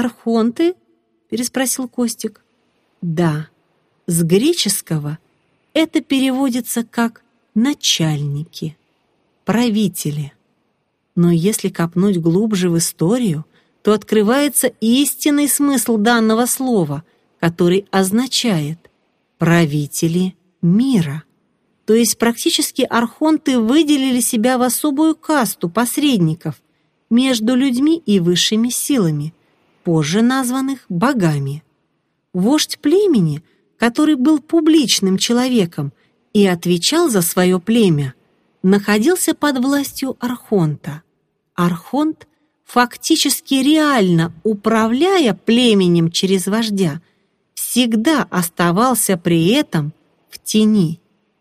«Архонты?» — переспросил Костик. «Да, с греческого это переводится как «начальники», «правители». Но если копнуть глубже в историю, то открывается истинный смысл данного слова, который означает «правители мира». То есть практически архонты выделили себя в особую касту посредников между людьми и высшими силами, позже названных богами. Вождь племени, который был публичным человеком и отвечал за свое племя, находился под властью архонта. Архонт, фактически реально управляя племенем через вождя, всегда оставался при этом в тени.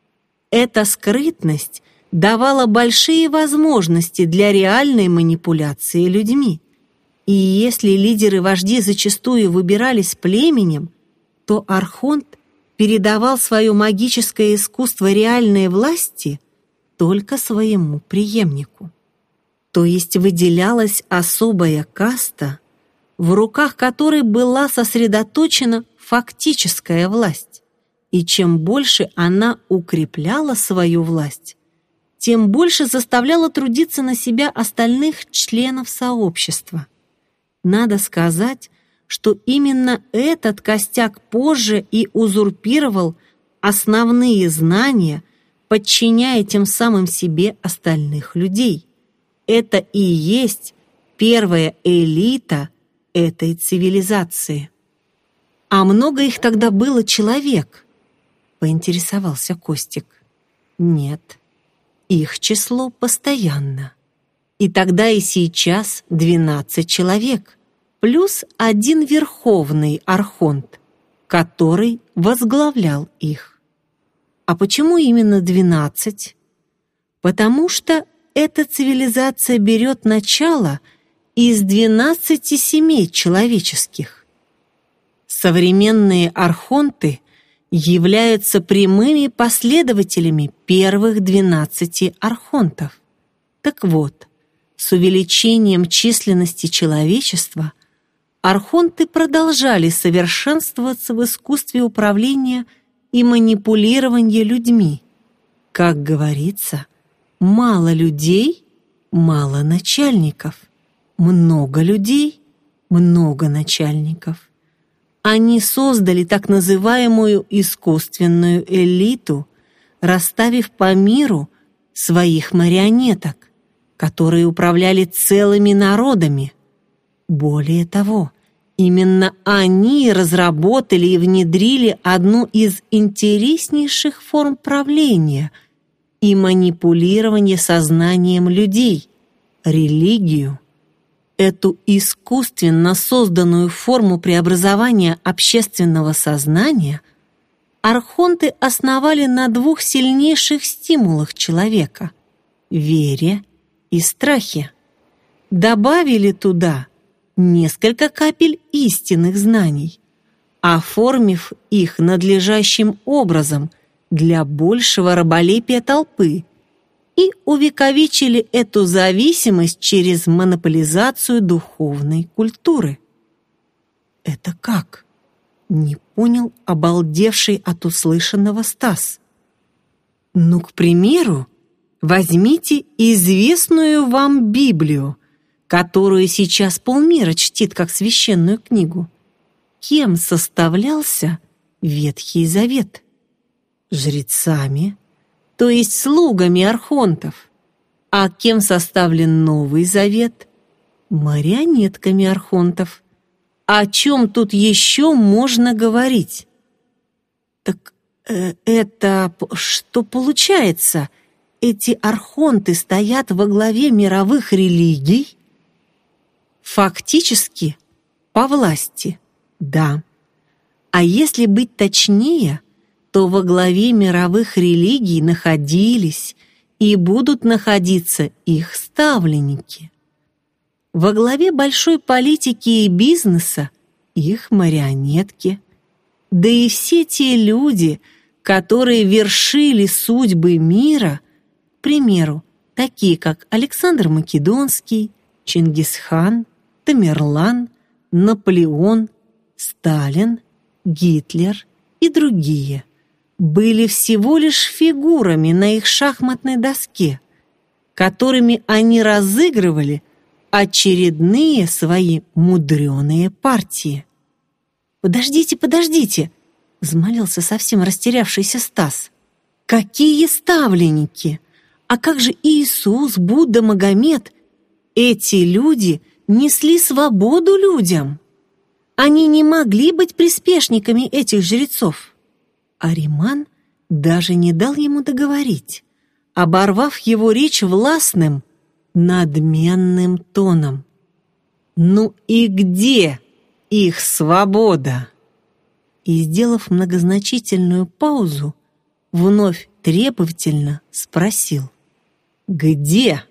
Эта скрытность давала большие возможности для реальной манипуляции людьми. И если лидеры-вожди зачастую выбирались племенем, то архонт передавал свое магическое искусство реальной власти только своему преемнику. То есть выделялась особая каста, в руках которой была сосредоточена фактическая власть. И чем больше она укрепляла свою власть, тем больше заставляла трудиться на себя остальных членов сообщества. Надо сказать, что именно этот костяк позже и узурпировал основные знания, подчиняя тем самым себе остальных людей. Это и есть первая элита этой цивилизации. «А много их тогда было человек?» — поинтересовался Костик. «Нет, их число постоянно. И тогда, и сейчас 12 человек, плюс один верховный архонт, который возглавлял их. А почему именно 12? Потому что эта цивилизация берет начало из 12 семей человеческих. Современные архонты являются прямыми последователями первых 12 архонтов. Так вот, с увеличением численности человечества архонты продолжали совершенствоваться в искусстве управления и манипулирования людьми. Как говорится, мало людей — мало начальников, много людей — много начальников. Они создали так называемую искусственную элиту, расставив по миру своих марионеток, которые управляли целыми народами. Более того, именно они разработали и внедрили одну из интереснейших форм правления и манипулирования сознанием людей — религию. Эту искусственно созданную форму преобразования общественного сознания архонты основали на двух сильнейших стимулах человека — вере и страхе. Добавили туда несколько капель истинных знаний, оформив их надлежащим образом для большего раболепия толпы, и увековечили эту зависимость через монополизацию духовной культуры. «Это как?» — не понял обалдевший от услышанного Стас. «Ну, к примеру, возьмите известную вам Библию, которую сейчас полмира чтит как священную книгу. Кем составлялся Ветхий Завет? Жрецами, то есть слугами архонтов. А кем составлен Новый Завет? Марионетками архонтов. О чем тут еще можно говорить? Так это что получается? Эти архонты стоят во главе мировых религий? Фактически, по власти, да. А если быть точнее, то во главе мировых религий находились и будут находиться их ставленники. Во главе большой политики и бизнеса их марионетки. Да и все те люди, которые вершили судьбы мира, к примеру, такие как Александр Македонский, Чингисхан, Тамерлан, Наполеон, Сталин, Гитлер и другие были всего лишь фигурами на их шахматной доске, которыми они разыгрывали очередные свои мудреные партии. «Подождите, подождите!» — взмолился совсем растерявшийся Стас. «Какие ставленники? А как же Иисус, Будда, Магомед? Эти люди несли свободу людям. Они не могли быть приспешниками этих жрецов». Ариман даже не дал ему договорить, оборвав его речь властным, надменным тоном. «Ну и где их свобода?» И, сделав многозначительную паузу, вновь требовательно спросил: «Где?»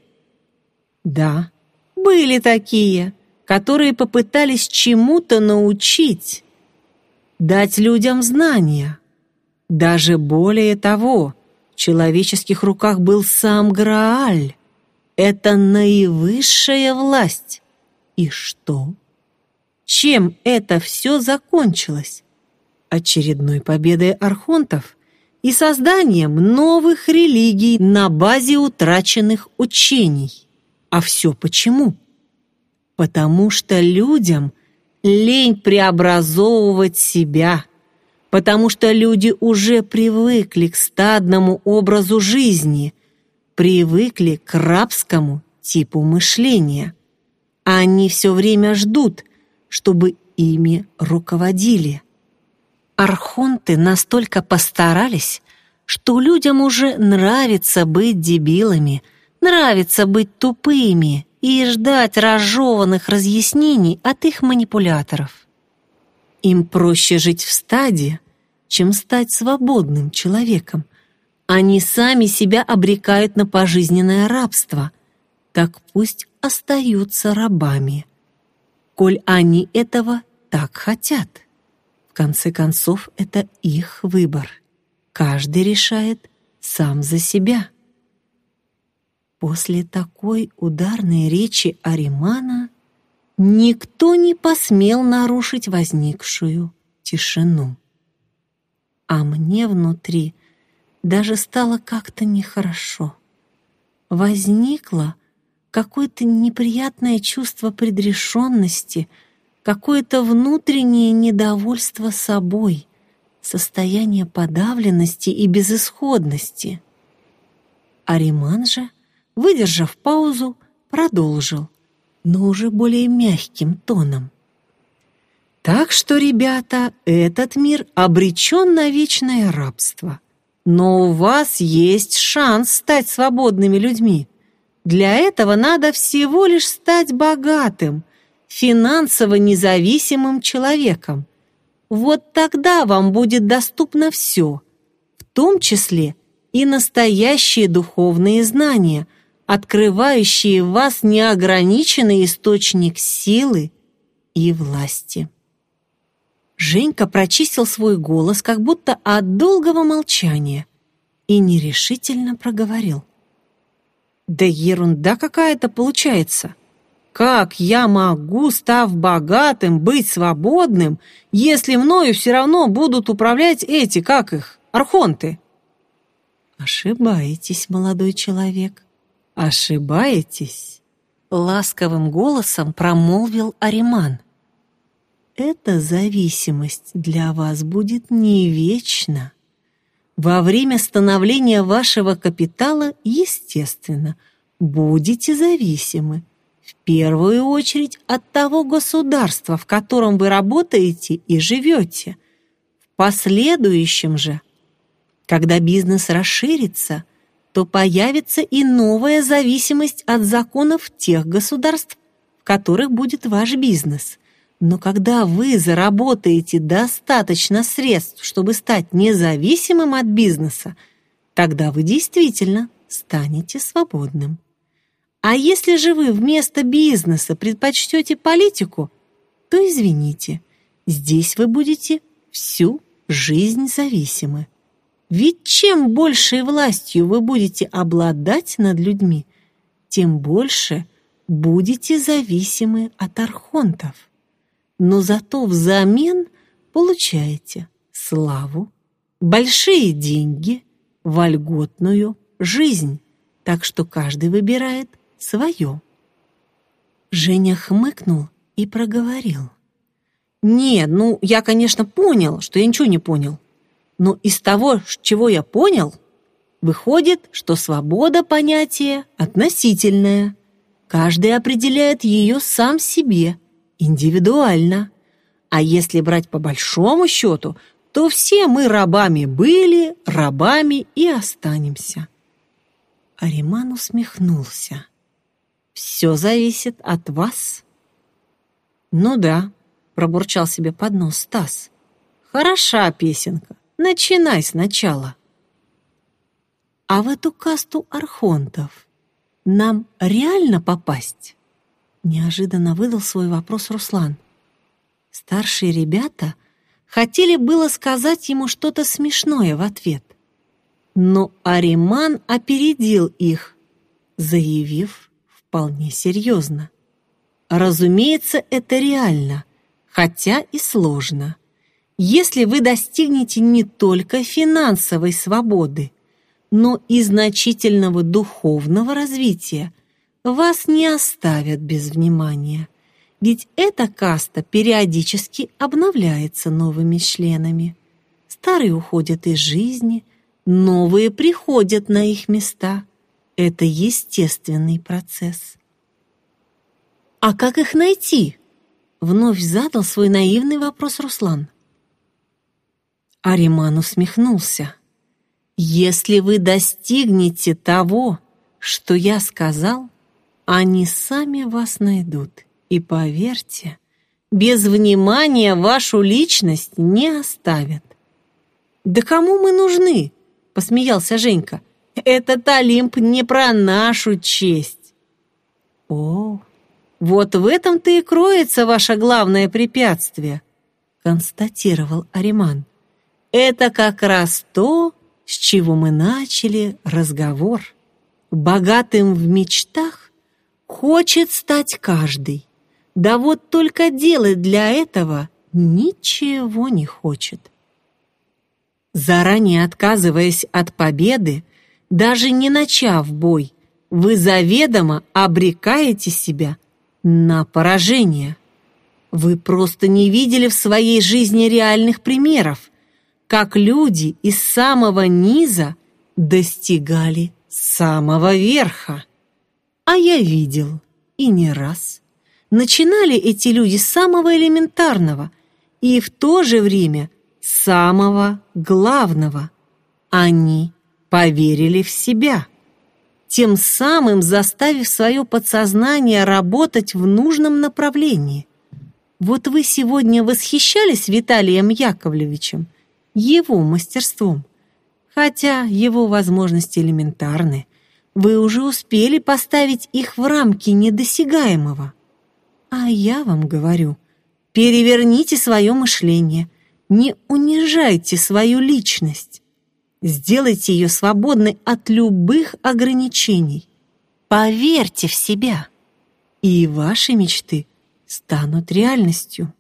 Да, были такие, которые попытались чему-то научить, дать людям знания. Даже более того, в человеческих руках был сам Грааль. Это наивысшая власть. И что? Чем это все закончилось? Очередной победой архонтов и созданием новых религий на базе утраченных учений. А все почему? Потому что людям лень преобразовывать себя, потому что люди уже привыкли к стадному образу жизни, привыкли к рабскому типу мышления. Они все время ждут, чтобы ими руководили. Архонты настолько постарались, что людям уже нравится быть дебилами, нравится быть тупыми и ждать разжеванных разъяснений от их манипуляторов. Им проще жить в стаде, чем стать свободным человеком. Они сами себя обрекают на пожизненное рабство. Так пусть остаются рабами, коль они этого так хотят. В конце концов, это их выбор. Каждый решает сам за себя. После такой ударной речи Аримана никто не посмел нарушить возникшую тишину. А мне внутри даже стало как-то нехорошо. Возникло какое-то неприятное чувство предрешенности, какое-то внутреннее недовольство собой, состояние подавленности и безысходности. Ариман же, выдержав паузу, продолжил, но уже более мягким тоном. Так что, ребята, этот мир обречен на вечное рабство. Но у вас есть шанс стать свободными людьми. Для этого надо всего лишь стать богатым, финансово независимым человеком. Вот тогда вам будет доступно все, в том числе и настоящие духовные знания, открывающие в вас неограниченный источник силы и власти. Женька прочистил свой голос, как будто от долгого молчания, и нерешительно проговорил. «Да ерунда какая-то получается. Как я могу, став богатым, быть свободным, если мною все равно будут управлять эти, как их, архонты?» «Ошибаетесь, молодой человек, ошибаетесь», — ласковым голосом промолвил Ариман. «Эта зависимость для вас будет не вечна. Во время становления вашего капитала, естественно, будете зависимы. В первую очередь от того государства, в котором вы работаете и живете. В последующем же, когда бизнес расширится, то появится и новая зависимость от законов тех государств, в которых будет ваш бизнес. Но когда вы заработаете достаточно средств, чтобы стать независимым от бизнеса, тогда вы действительно станете свободным. А если же вы вместо бизнеса предпочтете политику, то извините, здесь вы будете всю жизнь зависимы. Ведь чем большей властью вы будете обладать над людьми, тем больше будете зависимы от архонтов. но зато взамен получаете славу, большие деньги, вольготную жизнь, так что каждый выбирает свое. Женя хмыкнул и проговорил. «Нет, я, конечно, понял, что я ничего не понял. Но из того, чего я понял, выходит, что свобода — понятие относительное. Каждый определяет ее сам себе, индивидуально. А если брать по большому счету, то все мы рабами были, рабами и останемся». Ариман усмехнулся. «Все зависит от вас». «Ну да», — пробурчал себе под нос Стас. «Хороша песенка. Начинай сначала». «А в эту касту архонтов нам реально попасть?» Неожиданно выдал свой вопрос Руслан. Старшие ребята хотели было сказать ему что-то смешное в ответ. Но Ариман опередил их, заявив вполне серьезно. «Разумеется, это реально, хотя и сложно. Если вы достигнете не только финансовой свободы, но и значительного духовного развития, вас не оставят без внимания, ведь эта каста периодически обновляется новыми членами. Старые уходят из жизни, новые приходят на их места. Это естественный процесс». «А как их найти?» — вновь задал свой наивный вопрос Руслан. Ариман усмехнулся. «Если вы достигнете того, что я сказал, они сами вас найдут. И поверьте, без внимания вашу личность не оставят». «Да кому мы нужны?» — посмеялся Женька. «Этот Олимп не про нашу честь». «О, вот в этом-то и кроется ваше главное препятствие», — констатировал Ариман. «Это как раз то, с чего мы начали разговор. Богатым в мечтах хочет стать каждый. Да вот только делать для этого ничего не хочет. Заранее отказываясь от победы, даже не начав бой, вы заведомо обрекаете себя на поражение. Вы просто не видели в своей жизни реальных примеров, как люди из самого низа достигали самого верха. А я видел, и не раз. Начинали эти люди с самого элементарного и в то же время самого главного. Они поверили в себя, тем самым заставив свое подсознание работать в нужном направлении. Вот вы сегодня восхищались Виталием Яковлевичем, его мастерством, хотя его возможности элементарны. Вы уже успели поставить их в рамки недосягаемого. А я вам говорю, переверните свое мышление, не унижайте свою личность. Сделайте ее свободной от любых ограничений. Поверьте в себя, и ваши мечты станут реальностью.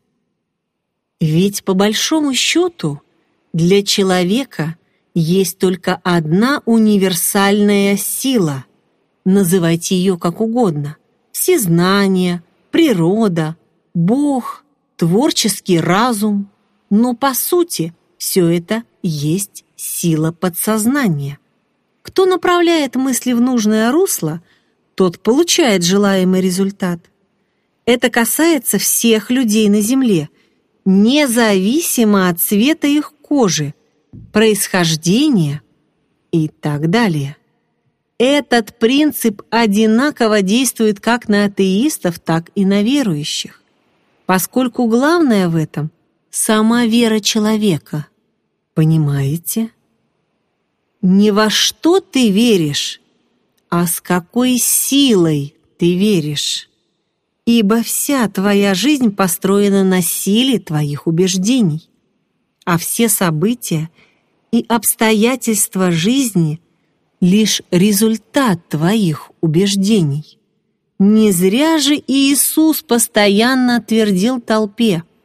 Ведь по большому счету для человека есть только одна универсальная сила. Называйте ее как угодно. Всезнание, природа, Бог, творческий разум. Но по сути все это есть сила подсознания. Кто направляет мысли в нужное русло, тот получает желаемый результат. Это касается всех людей на Земле, независимо от цвета их кожи, происхождения и так далее. Этот принцип одинаково действует как на атеистов, так и на верующих, поскольку главное в этом – сама вера человека. Понимаете? Не во что ты веришь, а с какой силой ты веришь. Ибо вся твоя жизнь построена на силе твоих убеждений, а все события и обстоятельства жизни – лишь результат твоих убеждений. Не зря же Иисус постоянно твердил толпе: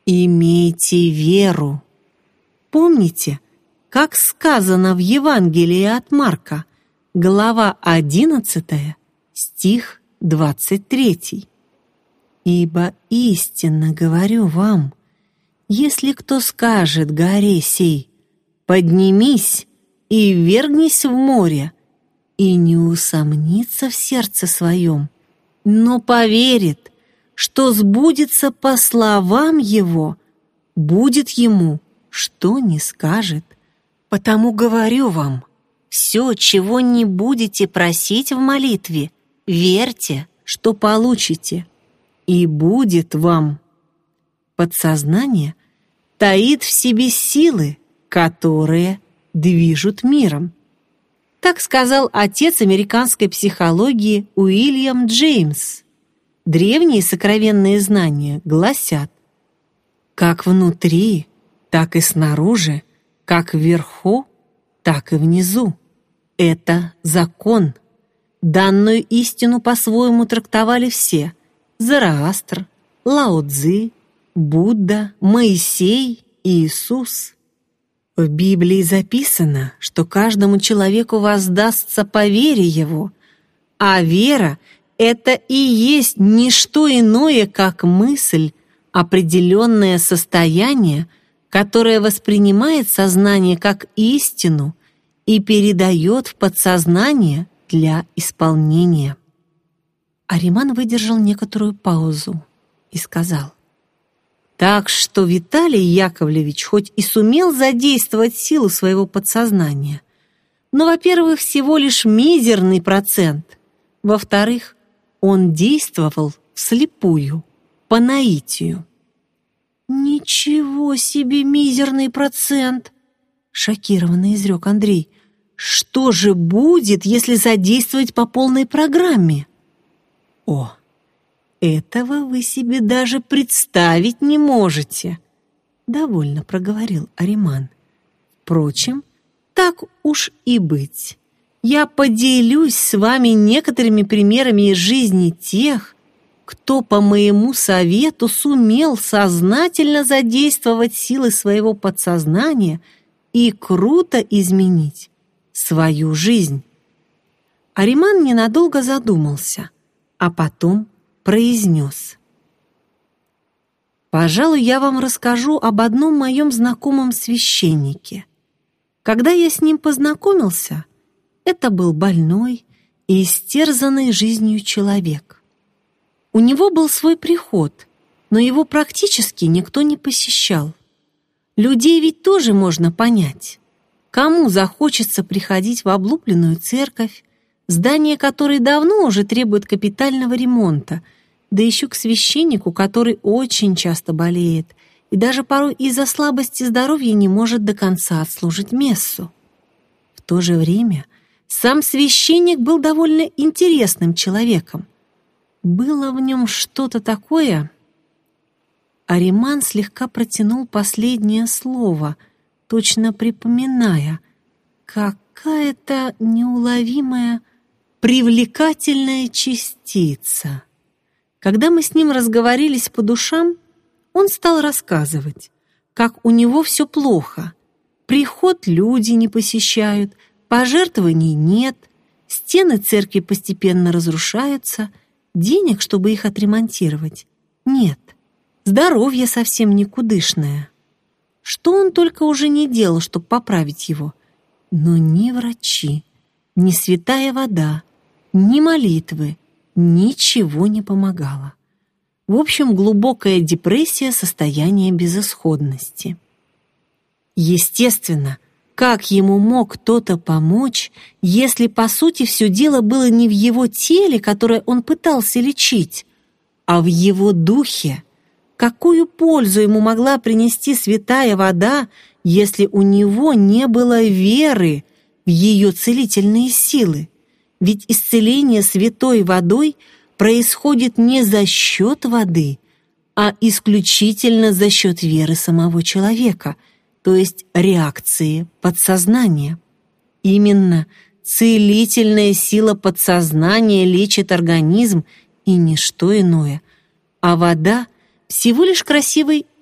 имейте веру. Помните, как сказано в Евангелии от Марка, глава 11, стих 23. «Ибо истинно говорю вам, если кто скажет горе сей, поднимись и ввергнись в море, и не усомнится в сердце своем, но поверит, что сбудется по словам его, будет ему, что не скажет. Потому говорю вам, все, чего не будете просить в молитве, верьте, что получите, и будет вам». Подсознание таит в себе силы, которые движут миром. Так сказал отец американской психологии Уильям Джеймс. Древние сокровенные знания гласят: как внутри, так и снаружи, как вверху, так и внизу. Это закон. Данную истину по-своему трактовали все: Зороастр, Лао Цзы, Будда, Моисей, Иисус. В Библии записано, что каждому человеку воздастся по вере его, а вера — это и есть не что иное, как мысль, определенное состояние, которое воспринимает сознание как истину и передает в подсознание для исполнения. Ариман выдержал некоторую паузу и сказал: «Так что Виталий Яковлевич хоть и сумел задействовать силу своего подсознания, но, во-первых, всего лишь мизерный процент, во-вторых, он действовал вслепую, по наитию». «Ничего себе мизерный процент!» — шокированно изрек Андрей. «Что же будет, если задействовать по полной программе?» «О, этого вы себе даже представить не можете», — довольно проговорил Ариман. «Впрочем, так уж и быть. Я поделюсь с вами некоторыми примерами из жизни тех, кто по моему совету сумел сознательно задействовать силы своего подсознания и круто изменить свою жизнь». Ариман ненадолго задумался, а потом произнес: «Пожалуй, я вам расскажу об одном моем знакомом священнике. Когда я с ним познакомился, это был больной и истерзанный жизнью человек. У него был свой приход, но его практически никто не посещал. Людей ведь тоже можно понять. Кому захочется приходить в облупленную церковь, здание которой давно уже требует капитального ремонта, да еще к священнику, который очень часто болеет и даже порой из-за слабости здоровья не может до конца отслужить мессу. В то же время сам священник был довольно интересным человеком. Было в нем что-то такое...» Ариман слегка протянул последнее слово, точно припоминая: какая-то неуловимая привлекательная частица. Когда мы с ним разговорились по душам, он стал рассказывать, как у него все плохо. Приход люди не посещают, пожертвований нет, стены церкви постепенно разрушаются, денег, чтобы их отремонтировать, нет, здоровье совсем никудышное. Что он только уже не делал, чтобы поправить его, но ни врачи, ни святая вода, ни молитвы, ничего не помогало. В общем, глубокая депрессия, состояние безысходности. Естественно, как ему мог кто-то помочь, если, по сути, все дело было не в его теле, которое он пытался лечить, а в его духе? Какую пользу ему могла принести святая вода, если у него не было веры в ее целительные силы? Ведь исцеление святой водой происходит не за счет воды, а исключительно за счет веры самого человека, то есть реакции подсознания. Именно целительная сила подсознания лечит организм и ничто иное, а вода — всего лишь красивый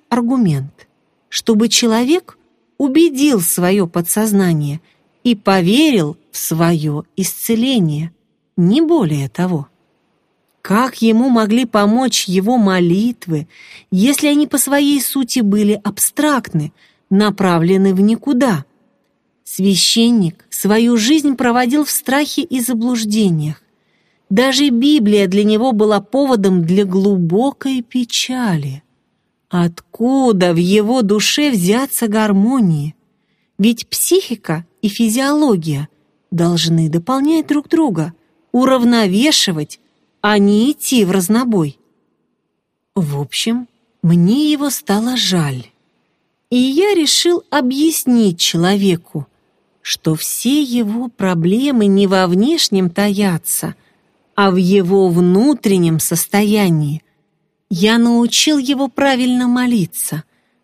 аргумент, чтобы человек убедил свое подсознание и поверил в свое исцеление, не более того. Как ему могли помочь его молитвы, если они по своей сути были абстрактны, направлены в никуда? Священник свою жизнь проводил в страхе и заблуждениях. Даже Библия для него была поводом для глубокой печали. Откуда в его душе взяться гармонии? Ведь психика и физиология должны дополнять друг друга, уравновешивать, а не идти в разнобой. В общем, мне его стало жаль. И я решил объяснить человеку, что все его проблемы не во внешнем таятся, а в его внутреннем состоянии. Я научил его правильно молиться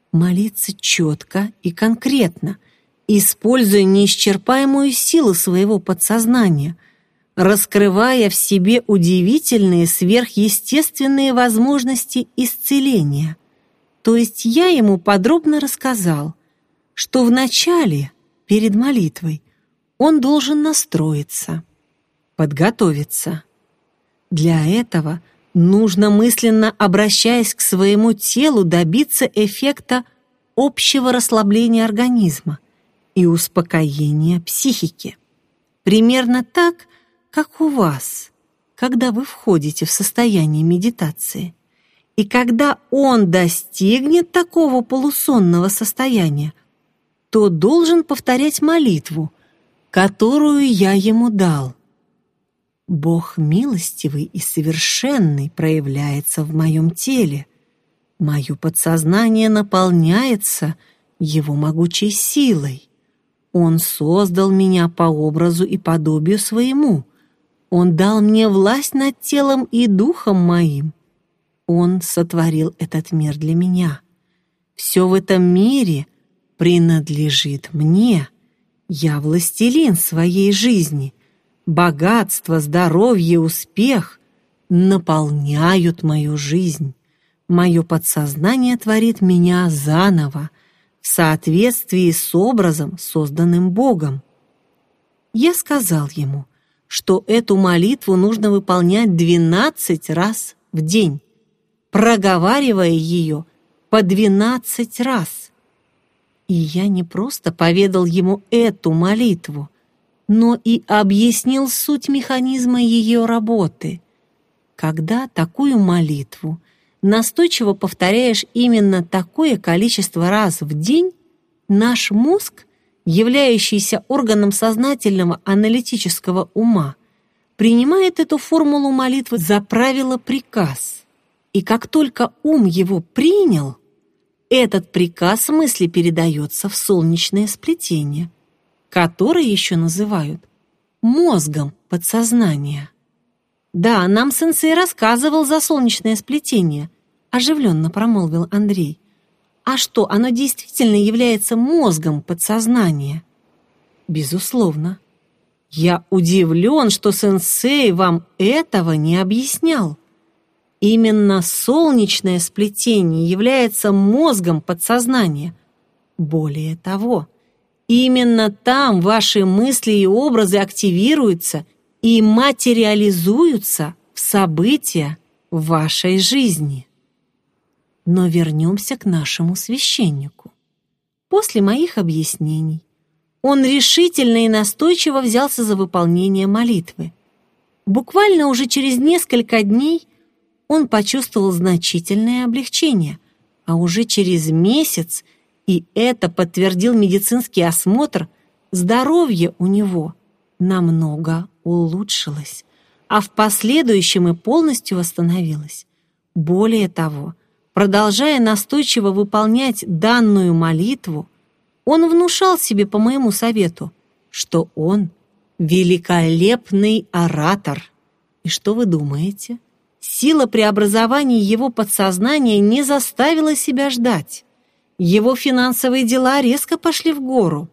четко и конкретно, используя неисчерпаемую силу своего подсознания, раскрывая в себе удивительные сверхъестественные возможности исцеления. То есть я ему подробно рассказал, что вначале, перед молитвой, он должен настроиться, подготовиться. Для этого нужно, мысленно обращаясь к своему телу, добиться эффекта общего расслабления организма и успокоения психики. Примерно так, как у вас, когда вы входите в состояние медитации. И когда он достигнет такого полусонного состояния, то должен повторять молитву, которую я ему дал. Бог милостивый и совершенный проявляется в моем теле. Мое подсознание наполняется его могучей силой. Он создал меня по образу и подобию своему. Он дал мне власть над телом и духом моим. Он сотворил этот мир для меня. Все в этом мире принадлежит мне. Я властелин своей жизни. Богатство, здоровье, успех наполняют мою жизнь. Мое подсознание творит меня заново, в соответствии с образом, созданным Богом. Я сказал ему, что эту молитву нужно выполнять 12 раз в день, проговаривая ее по 12 раз. И я не просто поведал ему эту молитву, но и объяснил суть механизма ее работы. Когда такую молитву настойчиво повторяешь именно такое количество раз в день, наш мозг, являющийся органом сознательного аналитического ума, принимает эту формулу молитвы за правило-приказ. И как только ум его принял, этот приказ мысли передается в солнечное сплетение, которое еще называют мозгом подсознания. «Да, нам сенсей рассказывал за солнечное сплетение», оживленно промолвил Андрей. «А что, оно действительно является мозгом подсознания?» «Безусловно. Я удивлен, что сенсей вам этого не объяснял. Именно солнечное сплетение является мозгом подсознания. Более того, именно там ваши мысли и образы активируются и материализуются в события вашей жизни». Но вернемся к нашему священнику. После моих объяснений он решительно и настойчиво взялся за выполнение молитвы. Буквально уже через несколько дней он почувствовал значительное облегчение, а уже через месяц, и это подтвердил медицинский осмотр, здоровье у него намного улучшилось, а в последующем и полностью восстановилось. Более того, продолжая настойчиво выполнять данную молитву, он внушал себе по моему совету, что он великолепный оратор. И что вы думаете? Сила преобразования его подсознания не заставила себя ждать. Его финансовые дела резко пошли в гору.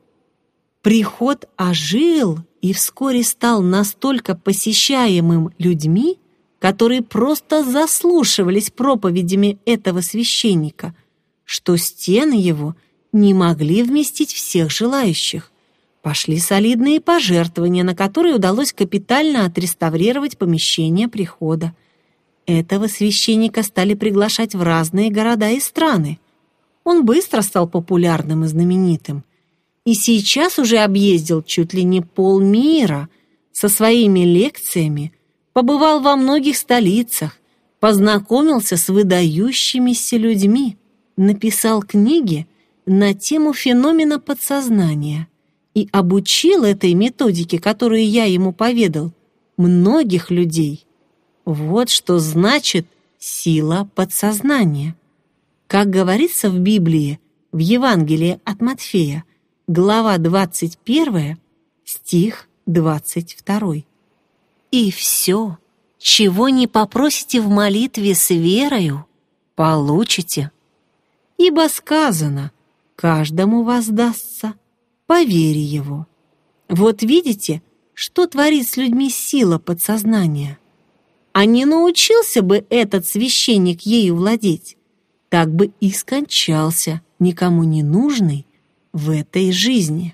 Приход ожил и вскоре стал настолько посещаемым людьми, которые просто заслушивались проповедями этого священника, что стены его не могли вместить всех желающих. Пошли солидные пожертвования, на которые удалось капитально отреставрировать помещение прихода. Этого священника стали приглашать в разные города и страны. Он быстро стал популярным и знаменитым. И сейчас уже объездил чуть ли не полмира со своими лекциями, побывал во многих столицах, познакомился с выдающимися людьми, написал книги на тему феномена подсознания и обучил этой методике, которую я ему поведал, многих людей. Вот что значит сила подсознания. Как говорится в Библии, в Евангелии от Матфея, глава 21, стих 22. «И все, чего не попросите в молитве с верою, получите. Ибо сказано, каждому воздастся по вере его». Вот видите, что творит с людьми сила подсознания. А не научился бы этот священник ею владеть, так бы и скончался, никому не нужный, в этой жизни.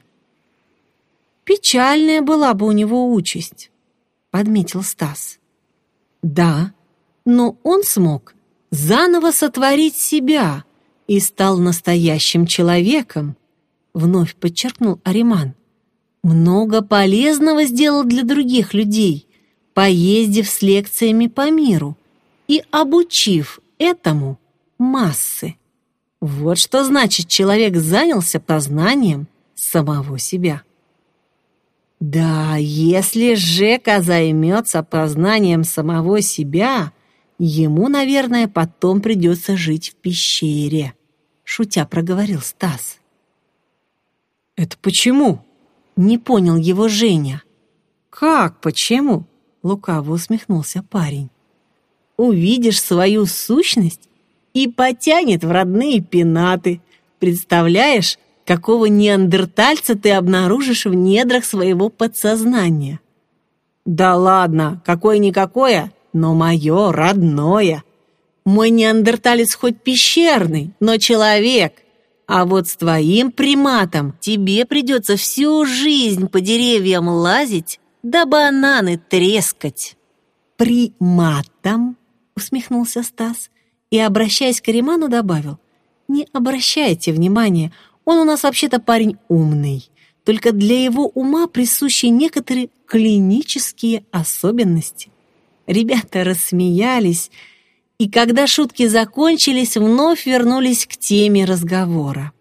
«Печальная была бы у него участь», — подметил Стас. «Да, но он смог заново сотворить себя и стал настоящим человеком», — вновь подчеркнул Ариман. «Много полезного сделал для других людей, поездив с лекциями по миру и обучив этому массы. Вот что значит, человек занялся познанием самого себя». Да, если Жека займется познанием самого себя, ему, наверное, потом придется жить в пещере, шутя проговорил Стас. «Это почему?» — не понял его Женя. «Как почему?» — лукаво усмехнулся парень. «Увидишь свою сущность и потянет в родные пенаты. Представляешь, какого неандертальца ты обнаружишь в недрах своего подсознания?» «Да ладно, какое-никакое, но мое родное. Мой неандерталец хоть пещерный, но человек. А вот с твоим приматом тебе придется всю жизнь по деревьям лазить да бананы трескать». «Приматом?» — усмехнулся Стас и, обращаясь к Ариману, добавил: «Не обращайте внимания, он у нас вообще-то парень умный, только для его ума присущи некоторые клинические особенности». Ребята рассмеялись, и когда шутки закончились, вновь вернулись к теме разговора.